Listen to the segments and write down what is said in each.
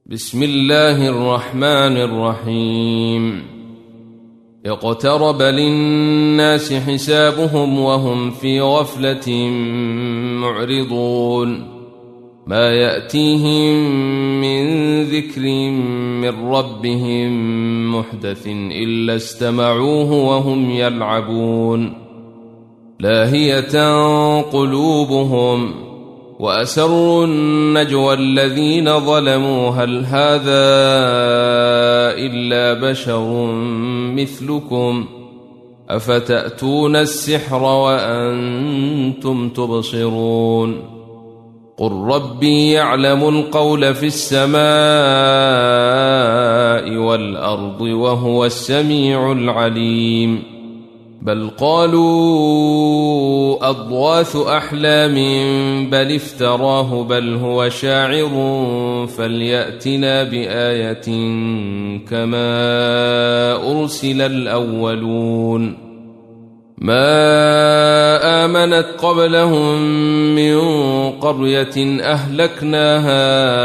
بسم الله الرحمن الرحيم. اقترب للناس حسابهم وهم في غفلة معرضون ما يأتيهم من ذكر من ربهم محدث إلا استمعوه وهم يلعبون لاهية قلوبهم وأسروا النجوى الذين ظلموا هل هذا إلا بشر مثلكم أفتأتون السحر وأنتم تبصرون قل ربي يعلم القول في السماء والأرض وهو السميع العليم بل قالوا أضغاث أحلام بل افتراه بل هو شاعر فليأتنا بآية كما أرسل الأولون ما آمنت قبلهم من قرية أهلكناها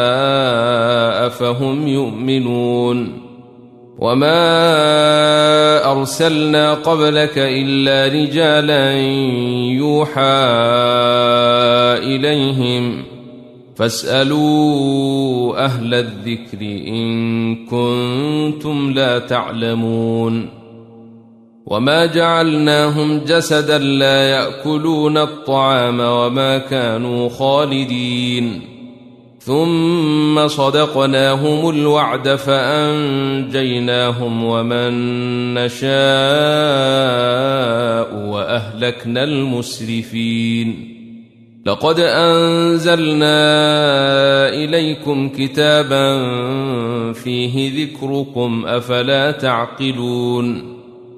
أفهم يؤمنون وما أرسلنا قبلك إلا رجالا يوحى إليهم فاسألوا أهل الذكر إن كنتم لا تعلمون وما جعلناهم جسدا لا يأكلون الطعام وما كانوا خالدين ثم صدقناهم الوعد فأنجيناهم ومن نشاء وأهلكنا المسرفين لقد أنزلنا إليكم كتابا فيه ذكركم أفلا تعقلون